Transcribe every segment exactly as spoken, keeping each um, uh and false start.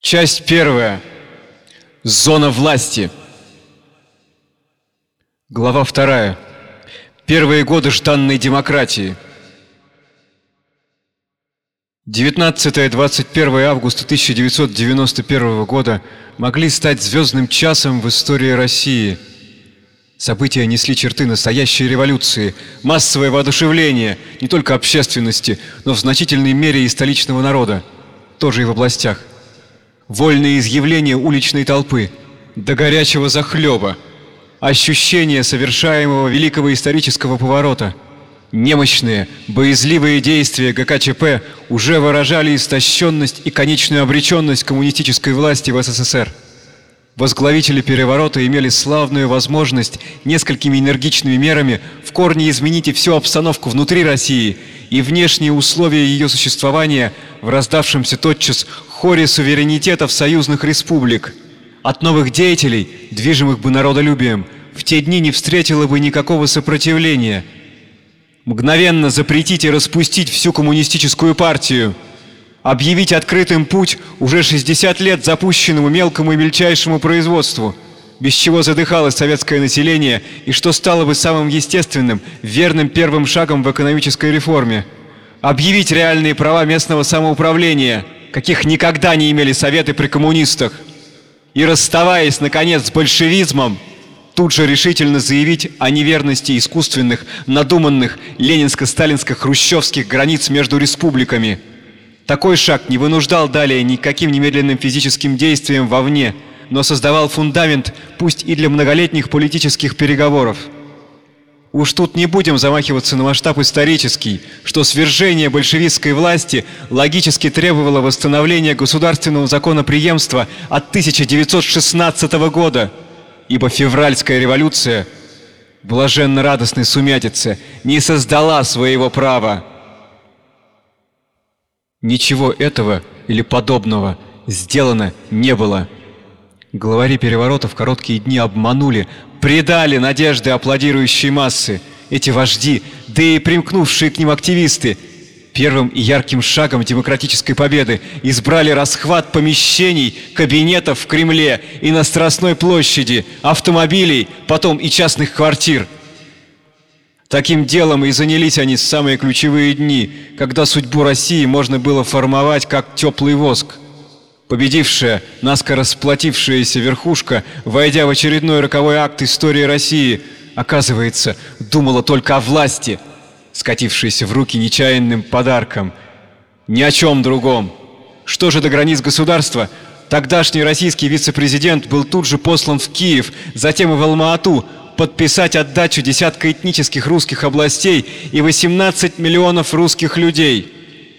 Часть первая. Зона власти. Глава вторая. Первые годы жданной демократии. девятнадцатое-двадцать первое августа тысяча девятьсот девяносто первого года могли стать звездным часом в истории России. События несли черты настоящей революции, массовое воодушевление не только общественности, но в значительной мере и столичного народа, тоже и в областях. Вольные изъявления уличной толпы, до горячего захлеба, ощущение совершаемого великого исторического поворота, немощные, боязливые действия ГКЧП уже выражали истощенность и конечную обреченность коммунистической власти в СССР. Возглавители переворота имели славную возможность несколькими энергичными мерами в корне изменить и всю обстановку внутри России и внешние условия ее существования в раздавшемся тотчас хоре суверенитетов союзных республик. От новых деятелей, движимых бы народолюбием, в те дни не встретило бы никакого сопротивления. Мгновенно запретить и распустить всю коммунистическую партию, объявить открытым путь уже шестьдесят лет запущенному мелкому и мельчайшему производству, без чего задыхалось советское население и что стало бы самым естественным, верным первым шагом в экономической реформе. Объявить реальные права местного самоуправления, каких никогда не имели советы при коммунистах. И, расставаясь, наконец, с большевизмом, тут же решительно заявить о неверности искусственных, надуманных ленинско-сталинско-хрущевских границ между республиками. Такой шаг не вынуждал далее никаким немедленным физическим действием вовне, но создавал фундамент, пусть и для многолетних политических переговоров. Уж тут не будем замахиваться на масштаб исторический, что свержение большевистской власти логически требовало восстановления государственного законопреемства от тысяча девятьсот шестнадцатого года, ибо февральская революция, блаженно-радостной сумятице, не создала своего права. Ничего этого или подобного сделано не было. Главари переворота в короткие дни обманули, предали надежды аплодирующей массы. Эти вожди, да и примкнувшие к ним активисты, первым и ярким шагом демократической победы избрали расхват помещений, кабинетов в Кремле и на Страстной площади, автомобилей, потом и частных квартир. Таким делом и занялись они в самые ключевые дни, когда судьбу России можно было формовать как теплый воск. Победившая, наскоро сплотившаяся верхушка, войдя в очередной роковой акт истории России, оказывается, думала только о власти, скатившейся в руки нечаянным подарком. Ни о чем другом. Что же до границ государства? Тогдашний российский вице-президент был тут же послан в Киев, затем и в Алма-Ату, подписать отдачу десятка этнических русских областей и восемнадцать миллионов русских людей.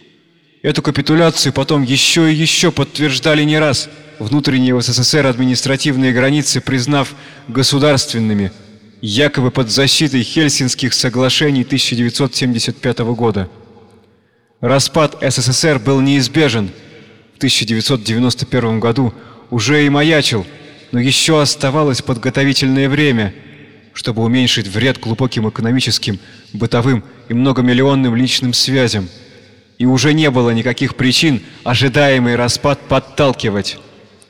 Эту капитуляцию потом еще и еще подтверждали не раз, внутренние в СССР административные границы признав государственными, якобы под защитой Хельсинских соглашений тысяча девятьсот семьдесят пятого года. Распад СССР был неизбежен. В тысяча девятьсот девяносто первом году уже и маячил, но еще оставалось подготовительное время, чтобы уменьшить вред глубоким экономическим, бытовым и многомиллионным личным связям. И уже не было никаких причин ожидаемый распад подталкивать.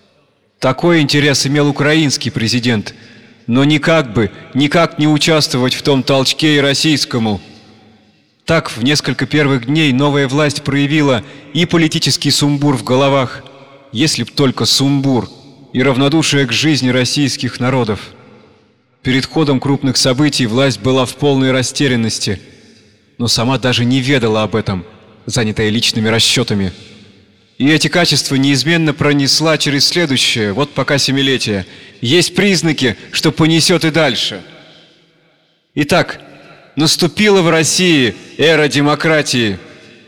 Такой интерес имел украинский президент, но никак бы, никак не участвовать в том толчке и российскому. Так, в несколько первых дней новая власть проявила и политический сумбур в головах, если б только сумбур, и равнодушие к жизни российских народов. Перед ходом крупных событий власть была в полной растерянности, но сама даже не ведала об этом, занятая личными расчетами. И эти качества неизменно пронесла через следующее, вот пока семилетие. Есть признаки, что понесет и дальше. Итак, наступила в России эра демократии.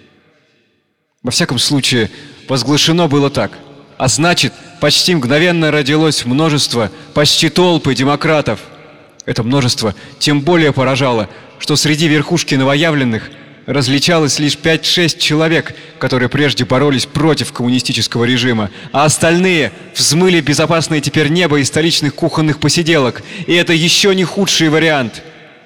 Во всяком случае, возглашено было так. А значит, почти мгновенно родилось множество, почти толпы демократов. Это множество тем более поражало, что среди верхушки новоявленных различалось лишь пять-шесть человек, которые прежде боролись против коммунистического режима, а остальные взмыли безопасное теперь небо из столичных кухонных посиделок, и это еще не худший вариант.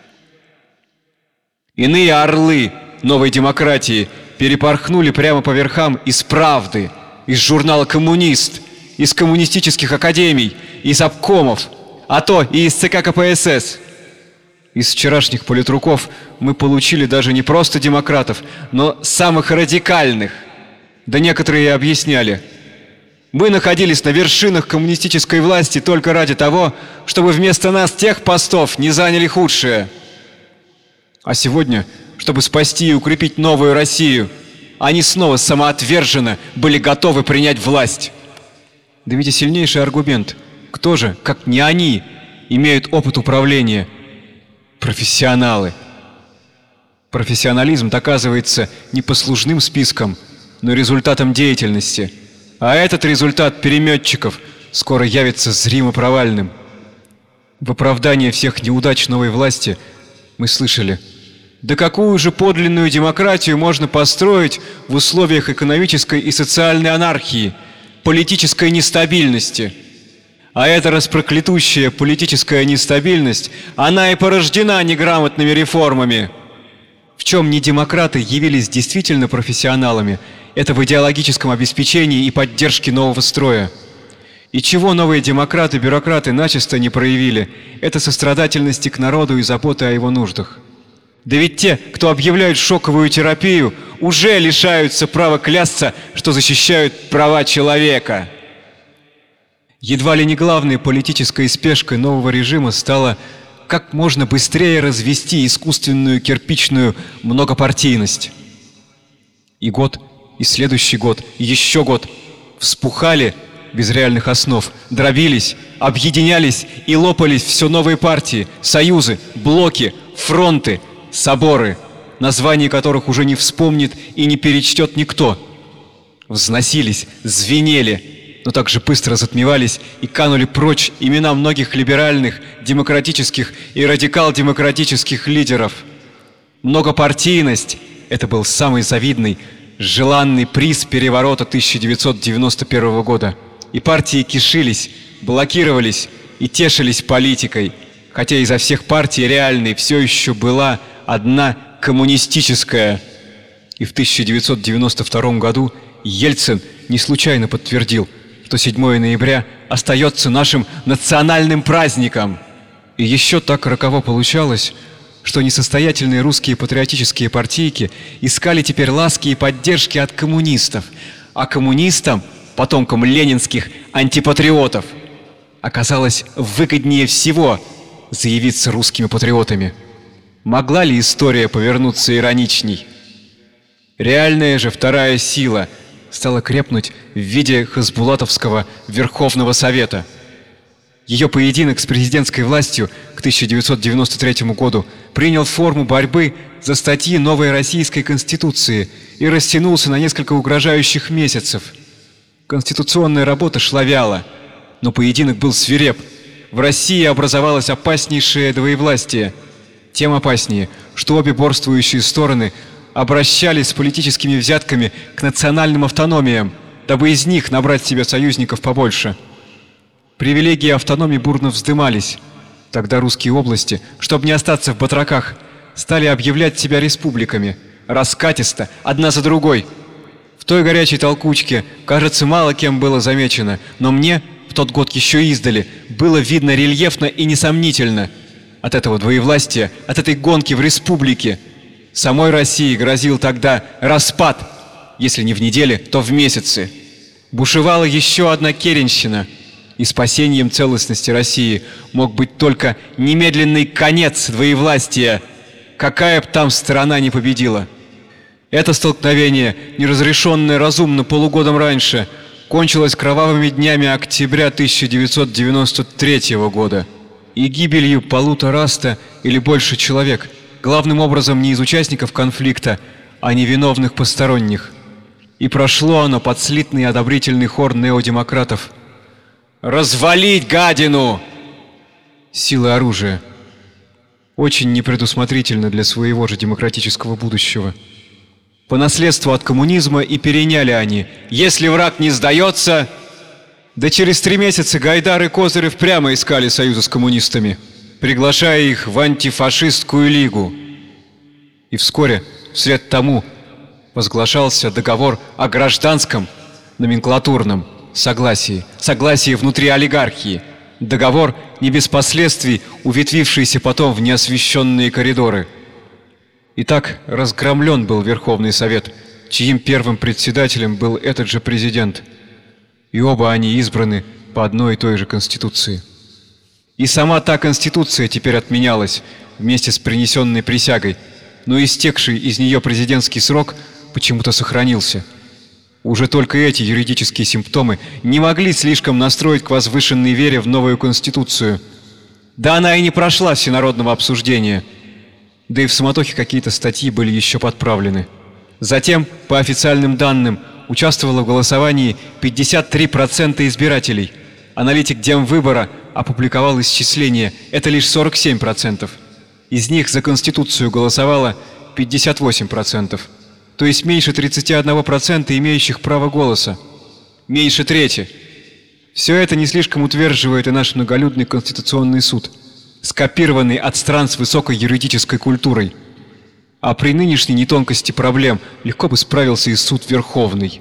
Иные орлы новой демократии перепорхнули прямо по верхам из «Правды», из журнала «Коммунист», из коммунистических академий, из обкомов, а то и из ЦК КПСС. Из вчерашних политруков мы получили даже не просто демократов, но самых радикальных. Да некоторые и объясняли: мы находились на вершинах коммунистической власти только ради того, чтобы вместо нас тех постов не заняли худшие. А сегодня, чтобы спасти и укрепить новую Россию, они снова самоотверженно были готовы принять власть. Да ведь и сильнейший аргумент: кто же, как не они, имеют опыт управления? Профессионалы. Профессионализм доказывается не послужным списком, но результатом деятельности. А этот результат переметчиков скоро явится зримо провальным. В оправдание всех неудач новой власти мы слышали: да какую же подлинную демократию можно построить в условиях экономической и социальной анархии, политической нестабильности? А эта распроклятущая политическая нестабильность, она и порождена неграмотными реформами. В чем не демократы явились действительно профессионалами, это в идеологическом обеспечении и поддержке нового строя. И чего новые демократы-бюрократы начисто не проявили, это сострадательности к народу и заботы о его нуждах. Да ведь те, кто объявляют шоковую терапию, уже лишаются права клясться, что защищают права человека. Едва ли не главной политической спешкой нового режима стало как можно быстрее развести искусственную кирпичную многопартийность. И год, и следующий год, и еще год вспухали без реальных основ, дробились, объединялись и лопались все новые партии, союзы, блоки, фронты, соборы, названий которых уже не вспомнит и не перечтет никто. Взносились, звенели, но так же быстро затмевались и канули прочь имена многих либеральных, демократических и радикал-демократических лидеров. Многопартийность – это был самый завидный, желанный приз переворота тысяча девятьсот девяносто первого года. И партии кишились, блокировались и тешились политикой, хотя изо всех партий реальной все еще была одна коммунистическая. И в тысяча девятьсот девяносто втором году Ельцин не случайно подтвердил, что седьмое ноября остается нашим национальным праздником. И еще так роково получалось, что несостоятельные русские патриотические партийки искали теперь ласки и поддержки от коммунистов, а коммунистам, потомкам ленинских антипатриотов, оказалось выгоднее всего заявиться русскими патриотами. Могла ли история повернуться ироничней? Реальная же вторая сила стала крепнуть в виде Хасбулатовского Верховного Совета. Ее поединок с президентской властью к тысяча девятьсот девяносто третьему году принял форму борьбы за статьи новой российской конституции и растянулся на несколько угрожающих месяцев. Конституционная работа шла вяло, но поединок был свиреп. В России образовалось опаснейшее двоевластие. Тем опаснее, что обе борствующие стороны обращались с политическими взятками к национальным автономиям, дабы из них набрать себе союзников побольше. Привилегии автономии бурно вздымались. Тогда русские области, чтобы не остаться в батраках, стали объявлять себя республиками, раскатисто, одна за другой. В той горячей толкучке, кажется, мало кем было замечено, но мне в тот год еще издали было видно рельефно и несомнительно. От этого двоевластия, от этой гонки в республике самой России грозил тогда распад, если не в неделе, то в месяцы. Бушевала еще одна керенщина, и спасением целостности России мог быть только немедленный конец двоевластия, какая б там сторона не победила. Это столкновение, неразрешенное разумно полугодом раньше, кончилось кровавыми днями октября тысяча девятьсот девяносто третьего года и гибелью полутораста или больше человек, главным образом не из участников конфликта, а невиновных посторонних. И прошло оно под слитный одобрительный хор неодемократов. «Развалить гадину!» Силы оружия. Очень непредусмотрительно для своего же демократического будущего. По наследству от коммунизма и переняли они: если враг не сдается... Да через три месяца Гайдар и Козырев прямо искали союза с коммунистами, приглашая их в антифашистскую лигу. И вскоре, вслед тому, возглашался договор о гражданском, номенклатурном, согласии, согласии внутри олигархии. Договор не без последствий, уветвившийся потом в неосвещенные коридоры. Итак, разгромлен был Верховный Совет, чьим первым председателем был этот же президент. И оба они избраны по одной и той же Конституции. И сама та Конституция теперь отменялась вместе с принесенной присягой, но истекший из нее президентский срок почему-то сохранился. Уже только эти юридические симптомы не могли слишком настроить к возвышенной вере в новую Конституцию. Да она и не прошла всенародного обсуждения. Да и в суматохе какие-то статьи были еще подправлены. Затем, по официальным данным, участвовало в голосовании пятьдесят три процента избирателей. Аналитик Демвыбора опубликовал исчисление – это лишь сорок семь процентов. Из них за Конституцию голосовало пятьдесят восемь процентов. То есть меньше тридцати одного процента имеющих право голоса. Меньше трети. Все это не слишком утверждает и наш многолюдный Конституционный суд, скопированный от стран с высокой юридической культурой. А при нынешней нетонкости проблем легко бы справился и суд Верховный.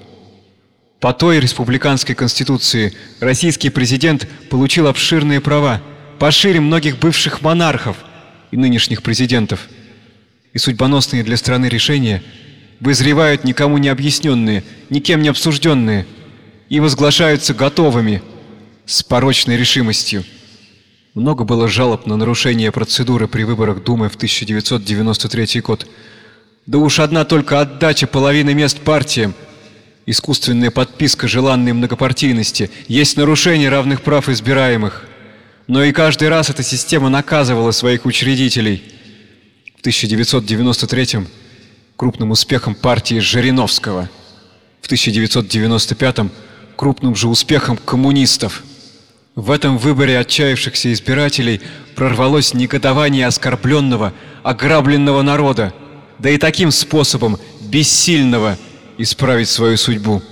По той республиканской конституции российский президент получил обширные права, пошире многих бывших монархов и нынешних президентов. И судьбоносные для страны решения вызревают никому не объясненные, никем не обсужденные, и возглашаются готовыми, с порочной решимостью. Много было жалоб на нарушение процедуры при выборах Думы в тысяча девятьсот девяносто третий год. Да уж одна только отдача половины мест партиям, искусственная подписка желанной многопартийности, есть нарушение равных прав избираемых. Но и каждый раз эта система наказывала своих учредителей. В тысяча девятьсот девяносто третьем крупным успехом партии Жириновского, в тысяча девятьсот девяносто пятом крупным же успехом коммунистов. В этом выборе отчаявшихся избирателей прорвалось негодование оскорбленного, ограбленного народа, да и таким способом бессильного исправить свою судьбу.